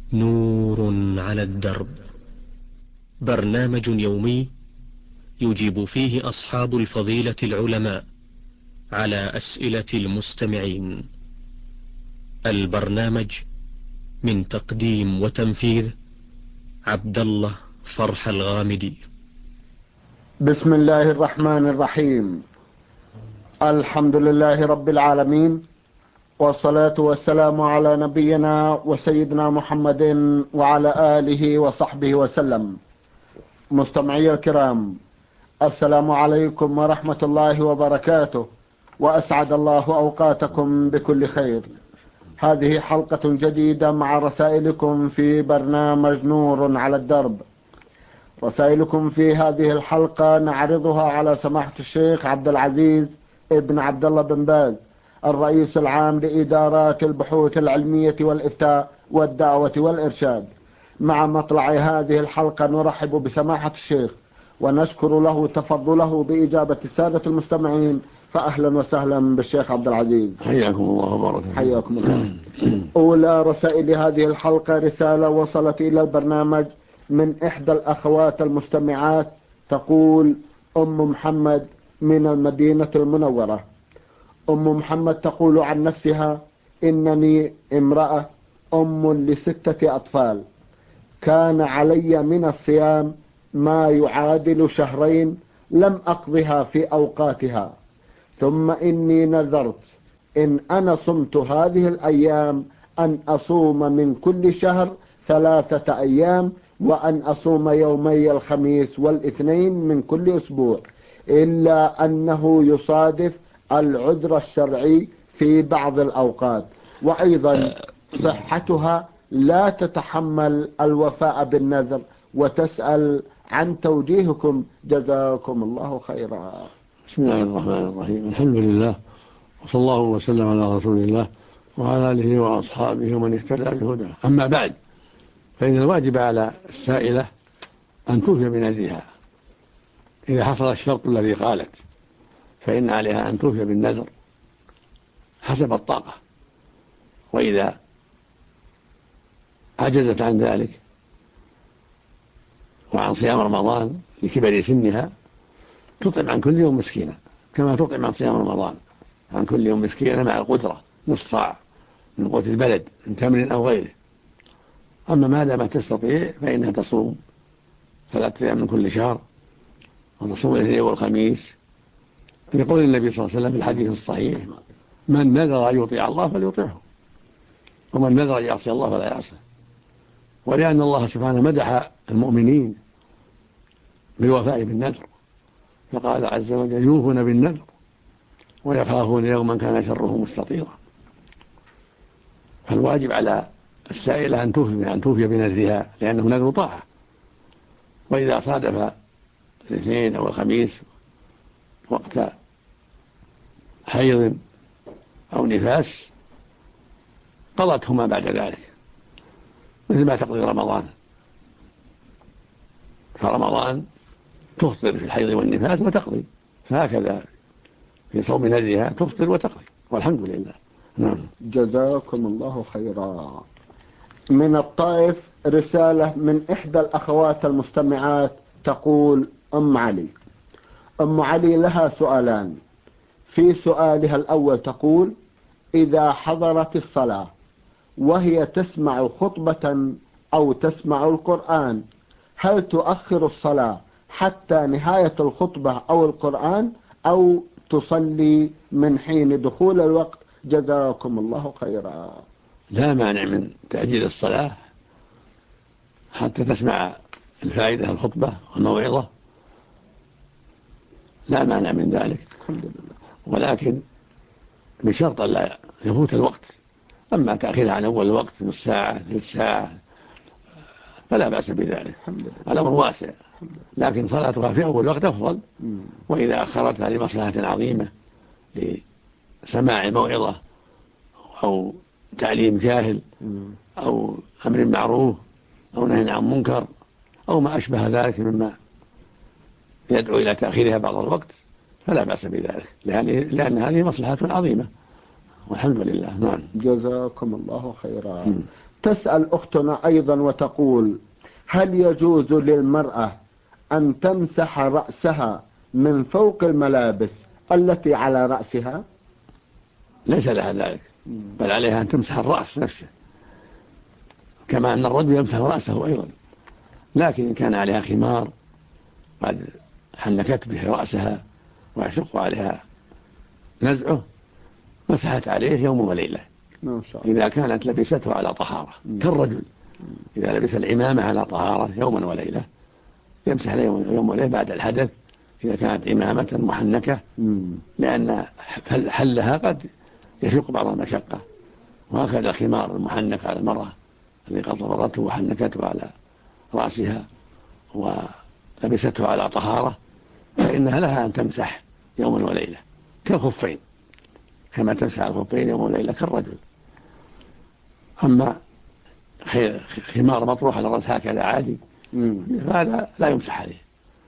نور على الدرب، برنامج يومي يجيب فيه أصحاب الفضيلة العلماء على أسئلة المستمعين. البرنامج من تقديم وتنفيذ عبد الله فرح الغامدي. بسم الله الرحمن الرحيم. الحمد لله رب العالمين، والصلاة والسلام على نبينا وسيدنا محمد وعلى آله وصحبه وسلم. مستمعي الكرام، السلام عليكم ورحمة الله وبركاته، وأسعد الله أوقاتكم بكل خير. هذه حلقة جديدة مع رسائلكم في برنامج نور على الدرب. رسائلكم في هذه الحلقة نعرضها على سماحة الشيخ عبد العزيز ابن عبد الله بن باز، الرئيس العام لإدارات البحوث العلمية والإفتاء والدعوة والإرشاد. مع مطلع هذه الحلقة نرحب بسماحة الشيخ ونشكر له تفضله بإجابة السادة المستمعين. فأهلا وسهلا بالشيخ عبد العزيز. حياكم الله وبارك فيكم. حياكم الله. أولى رسائل هذه الحلقة رسالة وصلت إلى البرنامج من إحدى الأخوات المستمعات، تقول أم محمد من المدينة المنورة. أم محمد تقول عن نفسها: إنني امرأة أم ل6 أطفال، كان علي من الصيام ما يعادل شهرين لم أقضها في أوقاتها، ثم إني نذرت إن أنا صمت هذه الأيام أن أصوم من كل شهر 3 أيام، وأن أصوم يومي الخميس والاثنين من كل أسبوع، إلا أنه يصادف العذر الشرعي في بعض الأوقات، وأيضا صحتها لا تتحمل الوفاء بالنذر، وتسأل عن توجيهكم جزاكم الله خيرا. بسم الله الرحمن الرحيم. الحمد لله، وصلى الله وسلم على رسول الله وعلى آله وأصحابه ومن اهتدى بهداه. أما بعد، فإن الواجب على السائلة أن توفي بنذرها إذا حصل الشرط الذي قالت، فإن عليها أن توفي بالنذر حسب الطاقة، وإذا عجزت عن ذلك وعن صيام رمضان لكبر سنها تطعم عن كل يوم مسكينة، كما تطعم عن صيام رمضان عن كل يوم مسكينة مع القدرة، نصف صاع من قوت البلد من تمر أو غيره. أما ما دام تستطيع فإنها تصوم 3 أيام من كل شهر، وتصوم الاثنين والخميس، لقول النبي صلى الله عليه وسلم في الحديث الصحيح: من نذر أن يطيع الله فليطيعه، ومن نذر أن يعصي الله فلا يعصيه. ولأن الله سبحانه مدح المؤمنين بالوفاء بالنذر، فقال عز وجل: يوفون بالنذر ويخافون يوما كان شره مستطيرا. فالواجب على السائلة أن توفي بنذرها، لأنه نذر طاعة، وإذا صادف الاثنين أو الخميس وقت حيض أو نفاس قضتهما بعد ذلك، مثل ما تقضي رمضان. فرمضان تفطر في الحيض والنفاس وتقضي، فهكذا في صوم نذرها تفطر وتقضي، والحمد لله. نعم. جزاكم الله خيرا. من الطائف رسالة من إحدى الأخوات المستمعات، تقول أم علي. أم علي لها سؤالان. في سؤالها الأول تقول: إذا حضرت الصلاة وهي تسمع خطبة أو تسمع القرآن، هل تؤخر الصلاة حتى نهاية الخطبة أو القرآن، أو تصلي من حين دخول الوقت؟ جزاكم الله خيرا. لا مانع من تأجيل الصلاة حتى تسمع الفائدة الخطبة والموعظة، لا مانع من ذلك، ولكن بشرط لا يفوت الوقت. أما تأخيرها عن أول الوقت نصف ساعة ثلث ساعة فلا بأس بذلك، الأمر واسع، لكن صلاتها في أول وقت أفضل. وإذا أخرتها لمصلحة عظيمة، لسماع موعظة أو تعليم جاهل أو أمر معروف أو نهي عن منكر أو ما أشبه ذلك مما يدعو إلى تأخيرها بعض الوقت، فلا بأس بذلك، لأن هذه مصلحة عظيمة، والحمد لله. نعم. جزاكم الله خيرا. تسأل أختنا أيضا وتقول: هل يجوز للمرأة أن تمسح رأسها من فوق الملابس التي على رأسها؟ ليس لها ذلك، بل عليها أن تمسح الرأس نفسه، كما أن الرجل يمسح رأسه أيضا. لكن إن كان عليها خمار قد حنكت به رأسها ويشق عليها نزعه مسحت عليه يوم وليلة، إذا كانت لبسته على طهارة، كالرجل إذا لبس العمامة على طهارة يوما وليلة يمسح يوم وليلة بعد الحدث إذا كانت عمامة محنكة، لأن حلها قد يشق بعض المشقة. وهكذا الخمار المحنك على المرأة الذي قد ضبطته وحنكته على رأسها ولبسته على طهارة فإنها لها أن تمسح يوما وليلة كالخفين، كما تمسح الخفين يوم وليلة كالرجل. أما خمار مطروح على الرأس هكذا عادي هذا لا يمسح عليه،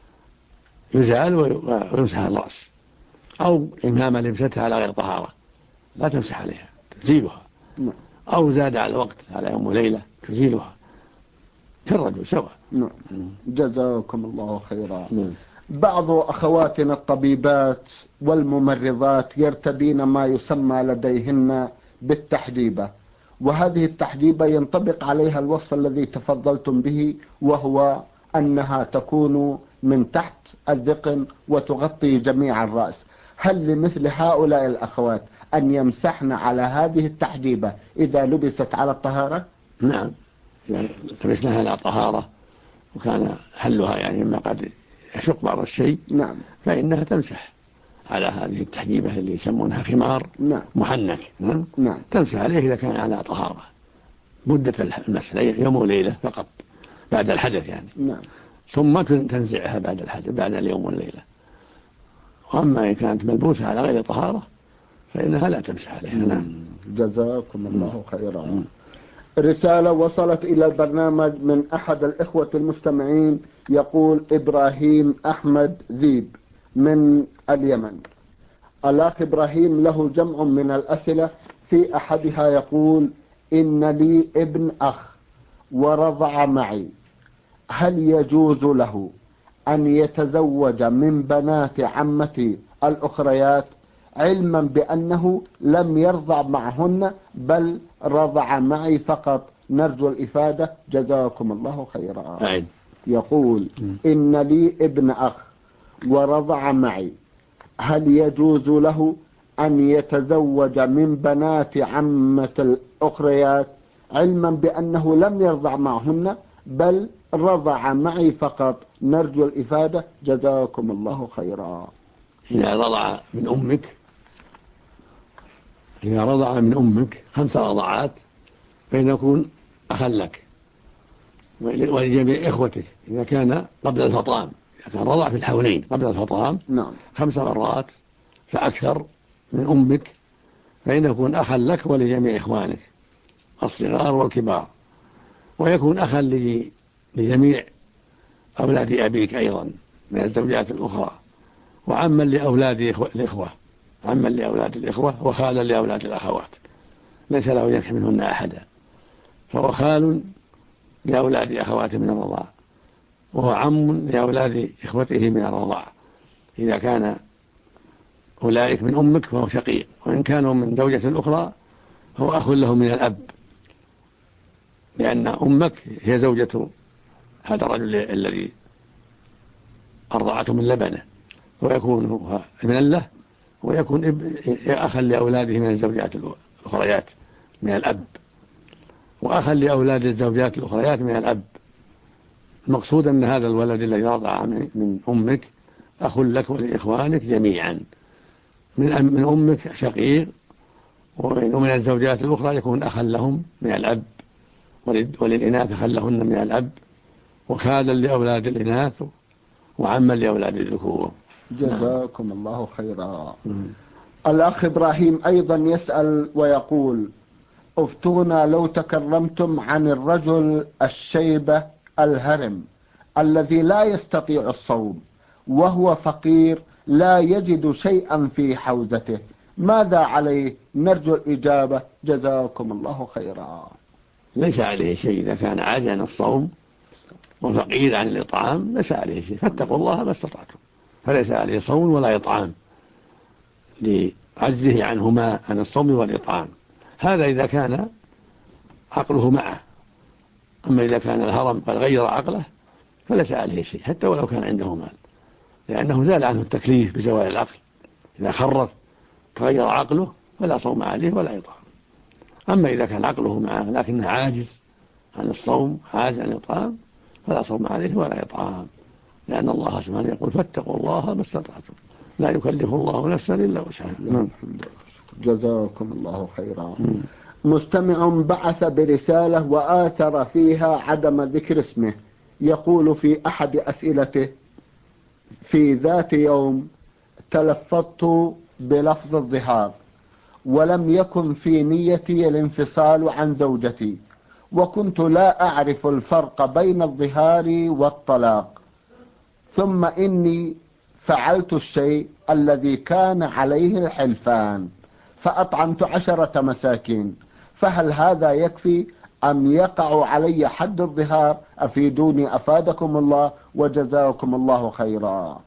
يزال ويمسح الرأس. أو إمامة لبستها على غير طهارة لا تمسح عليها، تزيلها. أو زاد على الوقت على يوم وليلة تزيلها كالرجل سواء. جزاكم الله خيرا. بعض أخواتنا الطبيبات والممرضات يرتدين ما يسمى لديهن بالتحجيبة، وهذه التحجيبة ينطبق عليها الوصف الذي تفضلتم به، وهو أنها تكون من تحت الذقن وتغطي جميع الرأس. هل لمثل هؤلاء الأخوات أن يمسحن على هذه التحجيبة إذا لبست على الطهارة؟ نعم، إذا لبسناها على طهارة وكان حلها يعني ما قد يشق بعض الشيء فإنها تمسح على هذه التحجيبة اللي يسمونها خمار محنك. تمسح عليه إذا كان على طهارة مدة المسح يوم وليلة فقط بعد الحدث يعني. ثم تنزعها بعد الحدث بعد اليوم والليلة. وأما إن كانت ملبوسة على غير طهارة فإنها لا تمسح عليها. جزاكم الله خيرا. رسالة وصلت إلى البرنامج من أحد الإخوة المستمعين، يقول إبراهيم أحمد ذيب من اليمن. الأخ إبراهيم له جمع من الأسئلة، في أحدها يقول: إن لي ابن أخ ورضع معي، هل يجوز له أن يتزوج من بنات عمتي الأخريات، علما بأنه لم يرضع معهن بل رضع معي فقط؟ نرجو الإفادة جزاكم الله خيرا. يقول: إن لي ابن أخ ورضع معي، هل يجوز له أن يتزوج من بنات عمة الأخريات علما بأنه لم يرضع معهن بل رضع معي فقط؟ نرجو الإفادة جزاكم الله خيرا. إذا رضع من أمك 5 رضعات فإن يكون أخا لك ولجميع إخوتك إذا كان قبل الفطام، إذا كان رضع في الحولين قبل الفطام 5 مرات فأكثر من أمك فإن يكون أخا لك ولجميع إخوانك الصغار والكبار، ويكون أخا لجميع أولاد أبيك أيضا من الزوجات الأخرى، وعما لأولاد الإخوة، عما لأولاد الإخوة، وخالا لأولاد الأخوات ليس له ينكح منهن أحدا، فهو خال لأولاد أخواته من الرضاع، وهو عم لأولاد إخوته من الرضاع إذا كان أولئك من أمك فهو شقيق، وإن كانوا من زوجة أخرى هو أخ له من الأب، لأن أمك هي زوجة هذا الرجل الذي أرضعته من لبنه، ويكون ابنا له ويكون أخا لأولاده من الزوجات الأخريات من الأب، وأخا لأولاد الزوجات الأخريات من الأب. المقصود أن هذا الولد الذي رضع من أمك أخ لك ولإخوانك جميعا، من أمك شقيق، ومن الزوجات الأخرى يكون أخا لهم من الأب، وللإناث أخا لهن من الأب، وخالا لأولاد الإناث، وعما لأولاد الذكور. جزاكم الله خيرا. الأخ إبراهيم أيضا يسأل ويقول: افتونا لو تكرمتم عن الرجل الشيبة الهرم الذي لا يستطيع الصوم وهو فقير لا يجد شيئا في حوزته، ماذا عليه؟ نرجو الإجابة جزاكم الله خيرا. ليس عليه شيء. إذا كان عاجز عن الصوم وفقير عن الإطعام ليس عليه شيء، فاتقوا الله ما استطعتم، فليس عليه صوم ولا إطعام لعجزه عنهما عن الصوم والإطعام. هذا إذا كان عقله معه. أما إذا كان الهرم قد غير عقله فليس عليه شيء حتى ولو كان عنده مال، لأنه زال عنه التكليف بزوال العقل. إذا خرف تغير عقله فلا صوم عليه ولا إطعام. أما إذا كان عقله معه لكنه عاجز عن الصوم عاجز عن الإطعام فلا صوم عليه ولا إطعام، لأن الله سبحانه يقول فاتقوا الله ما استطعتم لا يكلف الله نفسا إلا وسعها. جزاكم الله خيرا. مستمع بعث برسالة وآثر فيها عدم ذكر اسمه، يقول في أحد أسئلته: في ذات يوم تلفظت بلفظ الظهار ولم يكن في نيتي الانفصال عن زوجتي، وكنت لا أعرف الفرق بين الظهار والطلاق، ثم إني فعلت الشيء الذي كان عليه الحلفان فأطعمت 10 مساكين، فهل هذا يكفي أم يقع علي حد الظهار؟ أفيدوني أفادكم الله وجزاكم الله خيرا.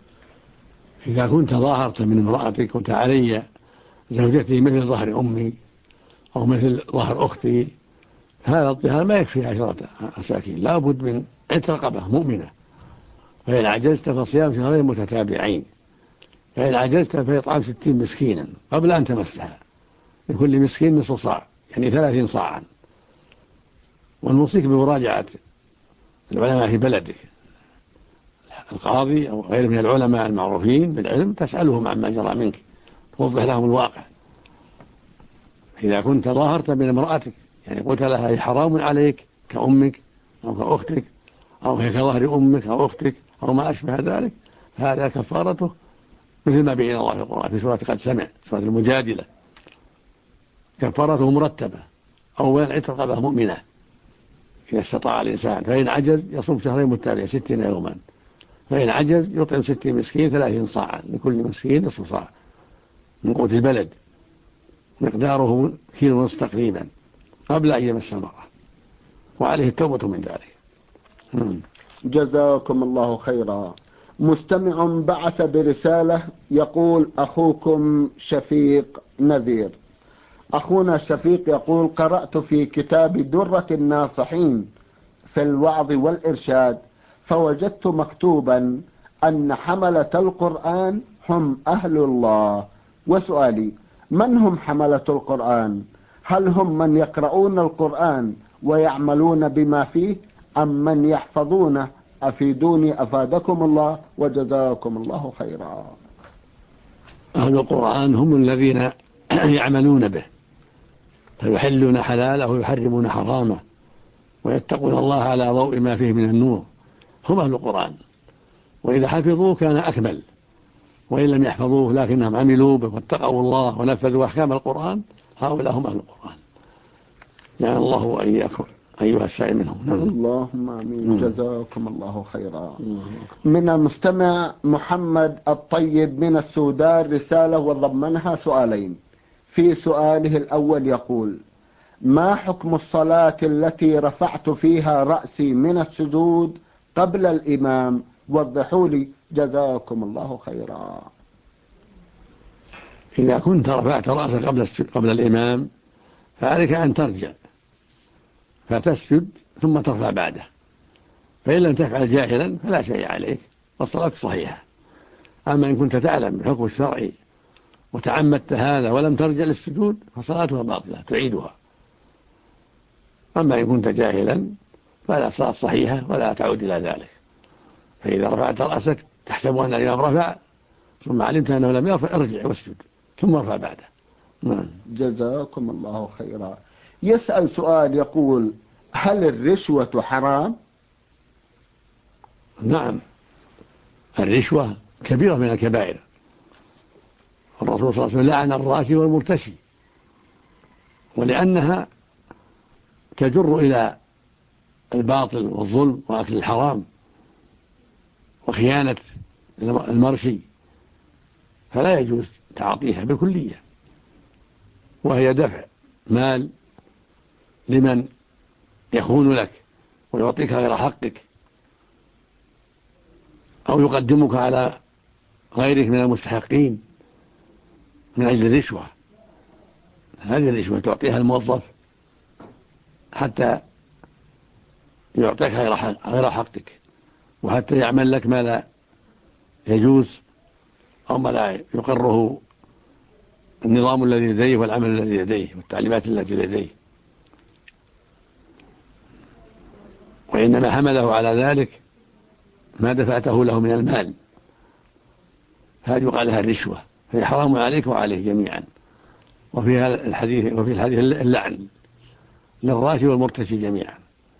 إذا كنت ظاهرت من امرأتك قلت علي زوجتي مثل ظهر أمي أو مثل ظهر أختي، هذا الظهار ما يكفي 10 مساكين، لا بد من عتق رقبة مؤمنة. فإن عجزت فصيام شهرين متتابعين، فإن عجزت فإطعام 60 مسكينا قبل أن تمسها، لكل مسكين نصف صاع يعني 30 صاعا. ونوصيك بمراجعة العلماء في بلدك، القاضي أو غيره من العلماء المعروفين بالعلم، تسألهم عما جرى منك، توضح لهم الواقع. إذا كنت ظاهرت من امرأتك يعني قلت لها هي حرام عليك كأمك أو كأختك أو هي كظهر أمك أو أختك أو ما أشبه ذلك، هذا كفارته مثل ما بين الله في القرآن في سورة قد سمع، سورة المجادلة، كفارته مرتبة: أولا عتق رقبة مؤمنة إذا استطاع الإنسان، فإن عجز يصوم شهرين متتابعين 60 يوما، فإن عجز يطعم 60 مسكين 30 صاعا، لكل مسكين نصف صاع من قوت البلد مقداره 1.5 كيلو تقريبا قبل أن يمس المرأة، وعليه التوبة من ذلك. جزاكم الله خيرا. مستمع بعث برسالة يقول: أخوكم شفيق نذير. أخونا شفيق يقول: قرأت في كتاب درة الناصحين في الوعظ والإرشاد فوجدت مكتوبا أن حملة القرآن هم أهل الله، وسؤالي: من هم حملة القرآن؟ هل هم من يقرؤون القرآن ويعملون بما فيه أم من يحفظونه؟ أفيدوني أفادكم الله وجزاكم الله خيرا. أهل القرآن هم الذين يعملون به، فيحلون حلاله ويحرمون حرامه ويتقون الله على ضوء ما فيه من النور، هم أهل القرآن. وإذا حفظوه كان أكمل، وإن لم يحفظوه لكنهم عملوا به واتقوا الله ونفذوا أحكام القرآن، هؤلاء هم أهل القرآن. يعني الله وإياكم أيها السائل منهم. اللهم آمين. جزاكم الله خيرا. من المستمع محمد الطيب من السودان رسالة وضمنها سؤالين. في سؤاله الأول يقول: ما حكم الصلاة التي رفعت فيها رأسي من السجود قبل الإمام؟ وضحوا لي جزاكم الله خيرا. إذا كنت رفعت رأسك قبل الإمام فعليك أن ترجع فتسجد ثم ترفع بعده، فإن لم تفعل جاهلا فلا شيء عليك والصلاة صحيحة. أما إن كنت تعلم بحكم الشرعي وتعمدت هذا ولم ترجع للسجود فصلاتها باطلة تعيدها. أما إن كنت جاهلا فلا صلاة صحيحة ولا تعود إلى ذلك. فإذا رفعت رأسك تحسب أن الإمام رفع ثم علمت أنه لم يرفع ارجع واسجد ثم ارفع بعده. جزاكم الله خيرا. يسأل سؤال يقول: هل الرشوة حرام؟ نعم، الرشوة كبيرة من الكبائر. الرسول صلى الله عليه وسلم لعن الراشي والمرتشي، ولأنها تجر إلى الباطل والظلم وأكل الحرام وخيانة المرشي، فلا يجوز تعاطيها بالكلية، وهي دفع مال لمن يخون لك ويعطيك غير حقك أو يقدمك على غيرك من المستحقين من أجل الرشوة. هذه الرشوة تعطيها الموظف حتى يعطيك غير حقك، وحتى يعمل لك ما لا يجوز أو ما لا يقره النظام الذي لديه والعمل الذي لديه والتعليمات التي لديه. وإنما حمله على ذلك ما دفعته له من المال، هذه يقال لها الرشوة، فهي حرام عليك وعليه جميعا. وفي الحديث اللعن للراشي والمرتشي جميعا.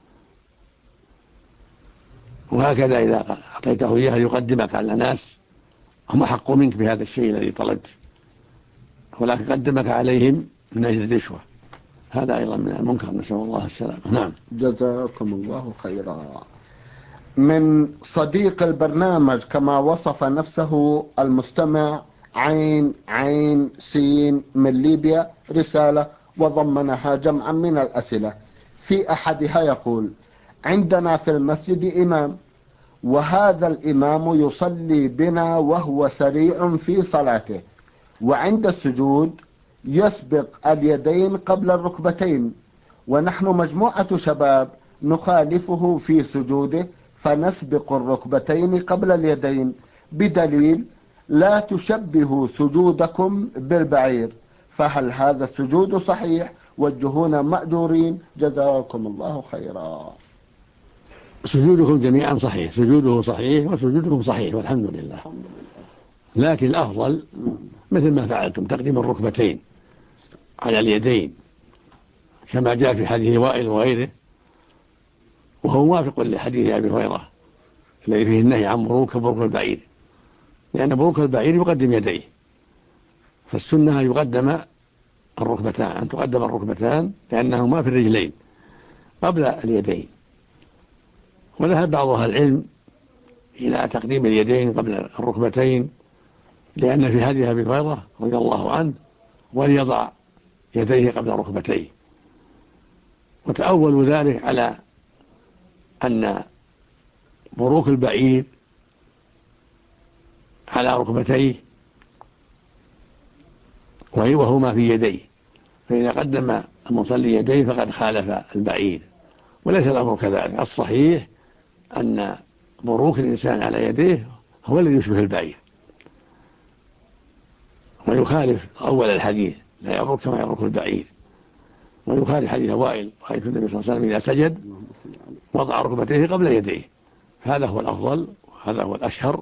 وهكذا إذا أعطيته إياها يقدمك على ناس هم أحق منك بهذا الشيء الذي طلبت، ولكن قدمك عليهم من أجل الرشوة، هذا أيضا من المنكر، نسأل الله السلامة. نعم. جزاكم الله خيرا. من صديق البرنامج كما وصف نفسه المستمع عين سين من ليبيا رسالة وضمنها جمعا من الأسئلة. في أحدها يقول: عندنا في المسجد إمام، وهذا الإمام يصلي بنا وهو سريع في صلاته، وعند السجود يسبق اليدين قبل الركبتين، ونحن مجموعة شباب نخالفه في سجوده فنسبق الركبتين قبل اليدين بدليل: لا تشبهوا سجودكم بالبعير. فهل هذا السجود صحيح؟ وجهونا مأجورين، جزاكم الله خيرا. سجودكم جميعا صحيح، سجوده صحيح وسجودكم صحيح والحمد لله. لكن الأفضل مثل ما فعلتم تقديم الركبتين على اليدين كما جاء في حديث وائل وغيره، وهو موافق لحديث أبي هريرة الذي فيه النهي عن بروك البعير، لأن بروك البعير يقدم يديه، فالسنة يقدم الركبتان، أن تقدم الركبتان لأنهما في الرجلين قبل اليدين. وذهب بعض أهل العلم إلى تقديم اليدين قبل الركبتين، لأن في حديث أبي هريرة رضي الله عنه: وليضع يديه قبل ركبتيه. وتأولوا ذلك على أن بروك البعير على ركبتيه وهما في يديه، فإذا قدم المصلي يديه فقد خالف البعير، وليس الأمر كذلك. الصحيح أن بروك الإنسان على يديه هو الذي يشبه البعير، ويخالف أول الحديث: لا يبرك كما يبرك البعير، ويخالف حديث وائل: رأيت النبي صلى الله عليه وسلم إذا سجد وضع ركبتيه قبل يديه. هذا هو الأفضل وهذا هو الأشهر.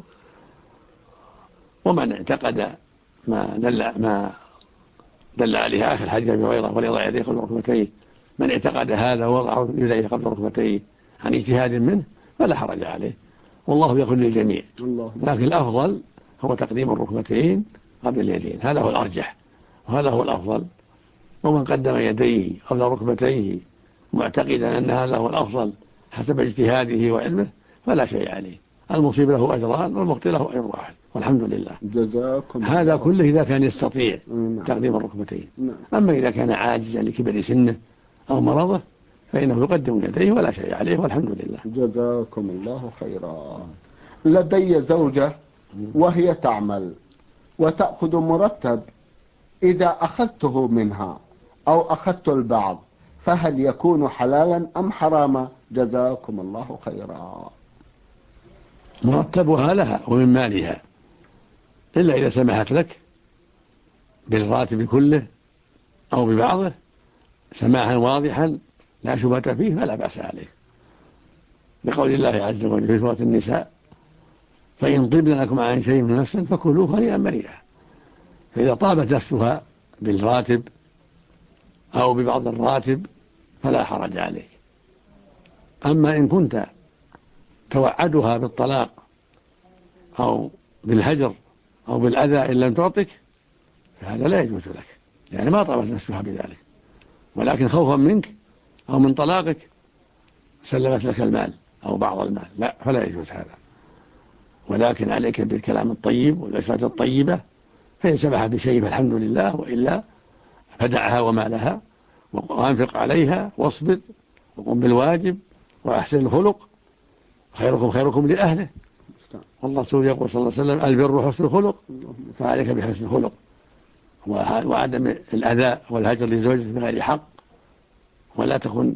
ومن اعتقد ما دل عليه آخر حديث أبي هريرة: وليضع يديه قبل ركبتيه، من اعتقد هذا ووضع يديه قبل ركبتيه عن اجتهاد منه فلا حرج عليه، والله يقول للجميع. لكن الأفضل هو تقديم الركبتين قبل اليدين، هذا هو الأرجح وهذا هو الأفضل. ومن قدم يديه قبل ركبتيه معتقدا أن هذا هو الأفضل حسب اجتهاده وعلمه فلا شيء عليه، المصيب له أجران والمخطئ له أجر واحد والحمد لله. جزاكم هذا الله. كله إذا كان يستطيع تقديم الركبتين. أما إذا كان عاجزا لكبر سنه أو مرضه فإنه يقدم يديه ولا شيء عليه والحمد لله. جزاكم الله خيرا. لدي زوجة وهي تعمل وتأخذ مرتب، إذا أخذته منها أو أخذت البعض فهل يكون حلالا أم حراما؟ جزاكم الله خيرا. مرتبها لها ومن مالها، إلا إذا سمحت لك بالراتب كله أو ببعضه سماحا واضحا لا شبهة فيه فلا بأس عليه، لقول الله عز وجل في سورة النساء: فإن طبن لكم عن شيء من نفس فكلوه هنيئا مريئا. فإذا طابت نفسها بالراتب أو ببعض الراتب فلا حرج عليك. أما إن كنت توعدها بالطلاق أو بالهجر أو بالأذى إن لم تعطك فهذا لا يجوز لك، يعني ما طابت نفسها بذلك، ولكن خوفا منك أو من طلاقك سلمت لك المال أو بعض المال، لا، فلا يجوز هذا. ولكن عليك بالكلام الطيب والعشرة الطيبة، فإن سمح بشيء فالحمد لله، وإلا فدعها وما لها وأنفق عليها واصبر وقم بالواجب وأحسن الخلق، خيركم خيركم لأهله. والله يقول صلى الله عليه وسلم البر حسن الخلق، فعليك بحسن الخلق وعدم الأذى والهجر لزوجك بغير حق، ولا تكن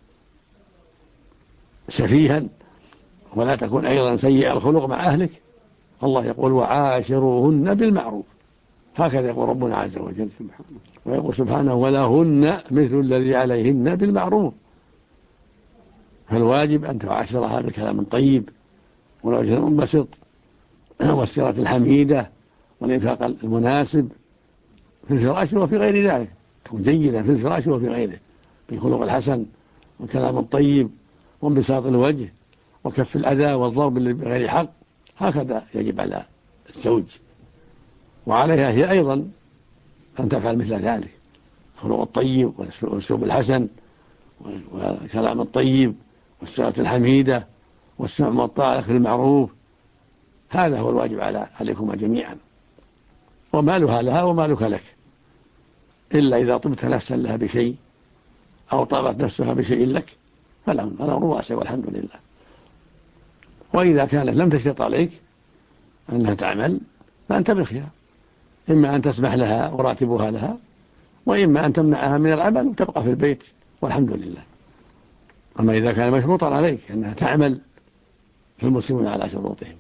سفيها، ولا تكن أيضا سيء الخلق مع أهلك. الله يقول وعاشروهن بالمعروف، هكذا يقول ربنا عز وجل. ويقول سبحانه ولهن مثل الذي عليهن بالمعروف. فالواجب أن تعاشرها بكلام طيب والوجه المنبسط والسيرة الحميدة والإنفاق المناسب في الفراش وفي غير ذلك، تكون جيدة في الفراش وفي غيره، بالخلق الحسن والكلام الطيب وانبساط الوجه وكف الأذى والضرب بغير حق. هكذا يجب على الزوج، وعليها هي أيضا أن تفعل مثل ذلك، الخلق الطيب والأسلوب الحسن والكلام الطيب والسيرة الحميدة والسمع والطاعة في المعروف. هذا هو الواجب عليكم جميعا، ومالها لها ومالك لك، إلا إذا طبت نفسا لها بشيء أو طابت نفسها بشيء لك فالأمر واسع والحمد لله. وإذا كانت لم تشرط عليك أنها تعمل فأنت بالخيار، إما أن تسمح لها وراتبها لها، وإما أن تمنعها من العمل وتبقى في البيت والحمد لله. أما إذا كان مشروطا عليك أنها تعمل فالمسلمون على شروطهم،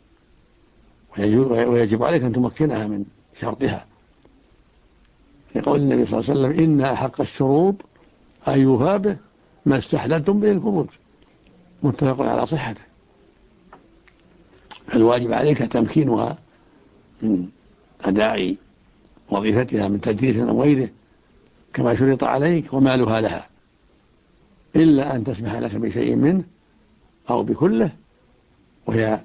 ويجب عليك أن تمكنها من شرطها، لقول النبي صلى الله عليه وسلم إن أحق الشروط أن يوفى به ما استحللتم به الفروج، متفق على صحته. الواجب عليك تمكينها من أداء وظيفتها من تدريس أو غيره كما شرط عليك، ومالها لها، إلا أن تسمح لك بشيء منه أو بكله وهي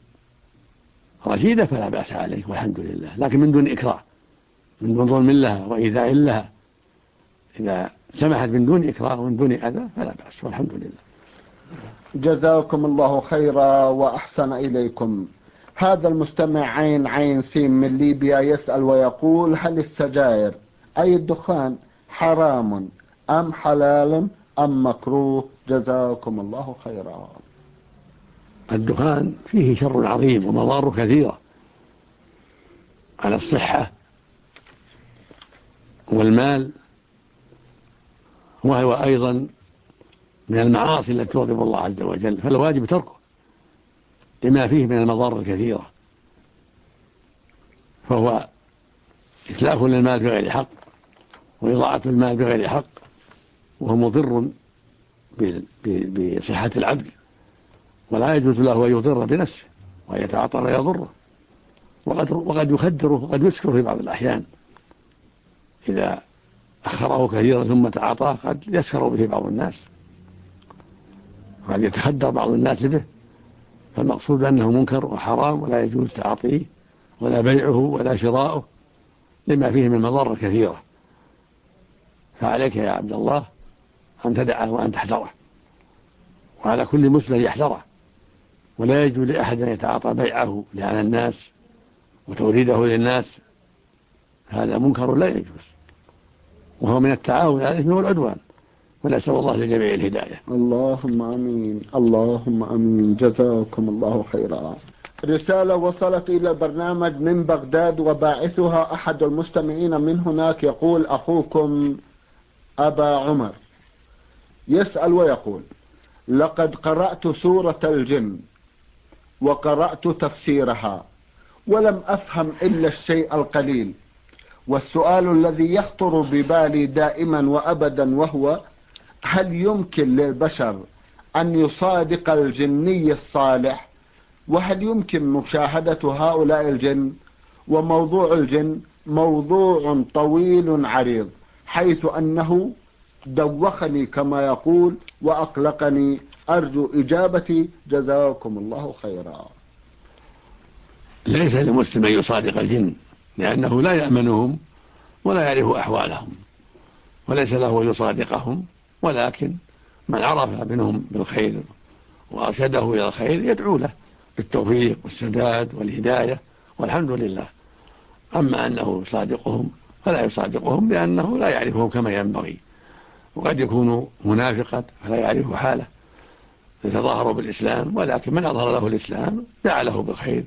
رشيدة فلا بأس عليك والحمد لله، لكن من دون إكراه، من دون ظلم لها وإيذاء لها. إذا سمحت من دون إكراه ومن دون أذى فلا بأس والحمد لله. جزاكم الله خيرا وأحسن إليكم. هذا المستمع عين سين من ليبيا يسأل ويقول هل السجائر أي الدخان حرام أم حلال أم مكروه؟ جزاكم الله خيرا. الدخان فيه شر عظيم ومضار كثيرة على الصحة والمال، وهو أيضا من المعاصي التي تغضب الله عز وجل، فالواجب تركه لما فيه من المضار الكثيرة، فهو إتلاف للمال بغير حق وإضاعة المال بغير حق، وهو مضر بصحة العبد، ولا يجوز له أن يضر بنفسه وأن يتعاطى ما يضره، وقد يخدره وقد يسكر في بعض الأحيان إذا أخره كثيرا ثم تعاطاه قد يسكر به بعض الناس، قد يتخدر بعض الناس به. فالمقصود أنه منكر وحرام ولا يجوز تعاطيه ولا بيعه ولا شراؤه لما فيه من مضار كثيرة. فعليك يا عبد الله أن تدعه وأن تحذره، وعلى كل مسلم يحذره، ولا يجوز لأحد أن يتعاطى بيعه لعن الناس وتوريده للناس، هذا منكر لا يجوز، وهو من التعاون على الإثم والعدوان، ونسأل الله لجميع الهداية. اللهم أمين اللهم أمين. جزاكم الله خيرا. رسالة وصلت إلى البرنامج من بغداد وباعثها أحد المستمعين من هناك، يقول أخوكم أبا عمر يسأل ويقول لقد قرأت سورة الجن وقرأت تفسيرها ولم أفهم إلا الشيء القليل، والسؤال الذي يخطر ببالي دائما وأبدا وهو هل يمكن للبشر أن يصادق الجني الصالح؟ وهل يمكن مشاهدة هؤلاء الجن؟ وموضوع الجن موضوع طويل عريض، حيث أنه دوخني كما يقول وأقلقني، أرجو إجابتي جزاكم الله خيرا. ليس لمسلم أن يصادق الجن، لأنه لا يأمنهم ولا يعرف أحوالهم، وليس له أن يصادقهم، ولكن من عرف منهم بالخير وأرشده إلى الخير يدعو له بالتوفيق والسداد والهداية والحمد لله. أما أنه يصادقهم فلا يصادقهم، لأنه لا يعرفهم كما ينبغي، وقد يكون منافقا فلا يعرف حاله يتظاهر بالإسلام، ولكن من أظهر له الإسلام دعا له بالخير،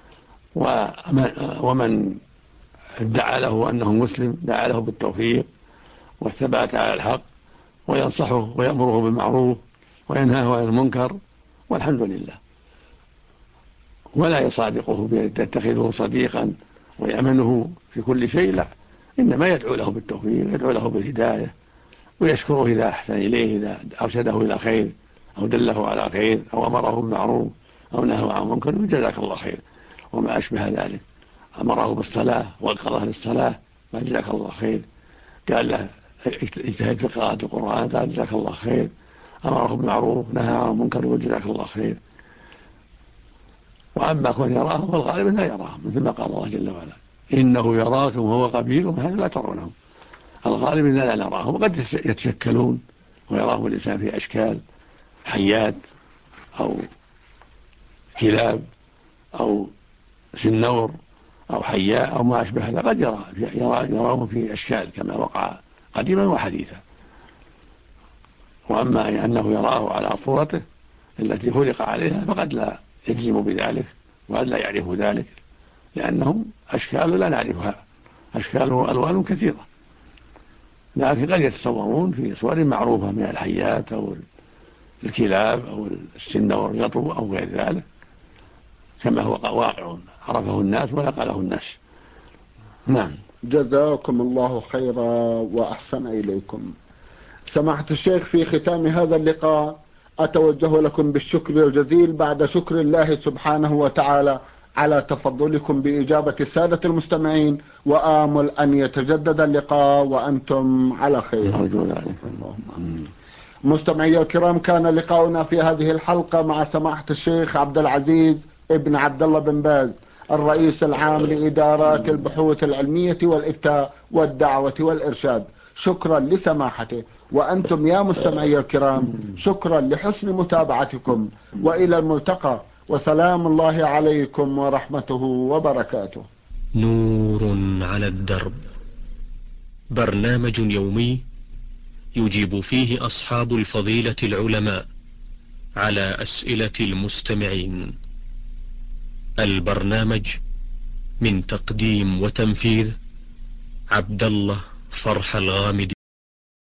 ومن ادعى له أنه مسلم دعا له بالتوفيق والثبات على الحق، وينصحه ويأمره بالمعروف وينهاه عن المنكر، والحمد لله. ولا يصادقه يتخذه صديقا ويأمنه في كل شيء، لا، إنما يدعو له بالتوفيق، يدعو له بالهداية، ويشكره إذا أحسن إليه، إذا أرشده إلى خير أو دله على خير أو أمره بالمعروف أو نهى عن منكر، جزاك الله خير وما أشبه ذلك. أمره بالصلاة وأذكره للصلاة، جزاك الله خير. قال له اجتهد في قراءة القرآن، قال جزاك الله خير. أمره بالمعروف نهى عن منكر، جزاك الله خير. وأما كون يراهم فالغالب لا يراهم، مثل ما قال الله جل وعلا إنه يراكم هو قبيلكم هذا لا ترونهم. الغالب لا نراهم، وقد يتشكلون ويراهم الإنسان في أشكال حيات أو كلاب أو سنور أو حياء أو ما أشبه هذا، قد يراهم في أشكال كما وقع قديما وحديثا. وأما أنه يراه على صورته التي خلق عليها فقد لا يجزم بذلك وقد لا يعرف ذلك، لأنهم أشكال لا نعرفها، أشكال وألوان كثيرة، لكن قد يتصورون في صور معروفة من الحيات أو الكلاب أو السنور الغطو أو غير ذلك، كما هو واقع عرفه الناس ونقله الناس. نعم. جزاكم الله خيرا وأحسن إليكم. سماحة الشيخ، في ختام هذا اللقاء أتوجه لكم بالشكر الجزيل بعد شكر الله سبحانه وتعالى على تفضلكم بإجابة السادة المستمعين، وآمل أن يتجدد اللقاء وأنتم على خير. اللهم. مستمعي الكرام، كان لقاؤنا في هذه الحلقة مع سماحة الشيخ عبد العزيز ابن عبد الله بن باز، الرئيس العام لإدارات البحوث العلمية والإفتاء والدعوة والإرشاد. شكرا لسماحته، وأنتم يا مستمعي الكرام شكرا لحسن متابعتكم، وإلى الملتقى، وسلام الله عليكم ورحمته وبركاته. نور على الدرب، برنامج يومي يجيب فيه أصحاب الفضيلة العلماء على أسئلة المستمعين. البرنامج من تقديم وتنفيذ عبد الله فرح الغامدي.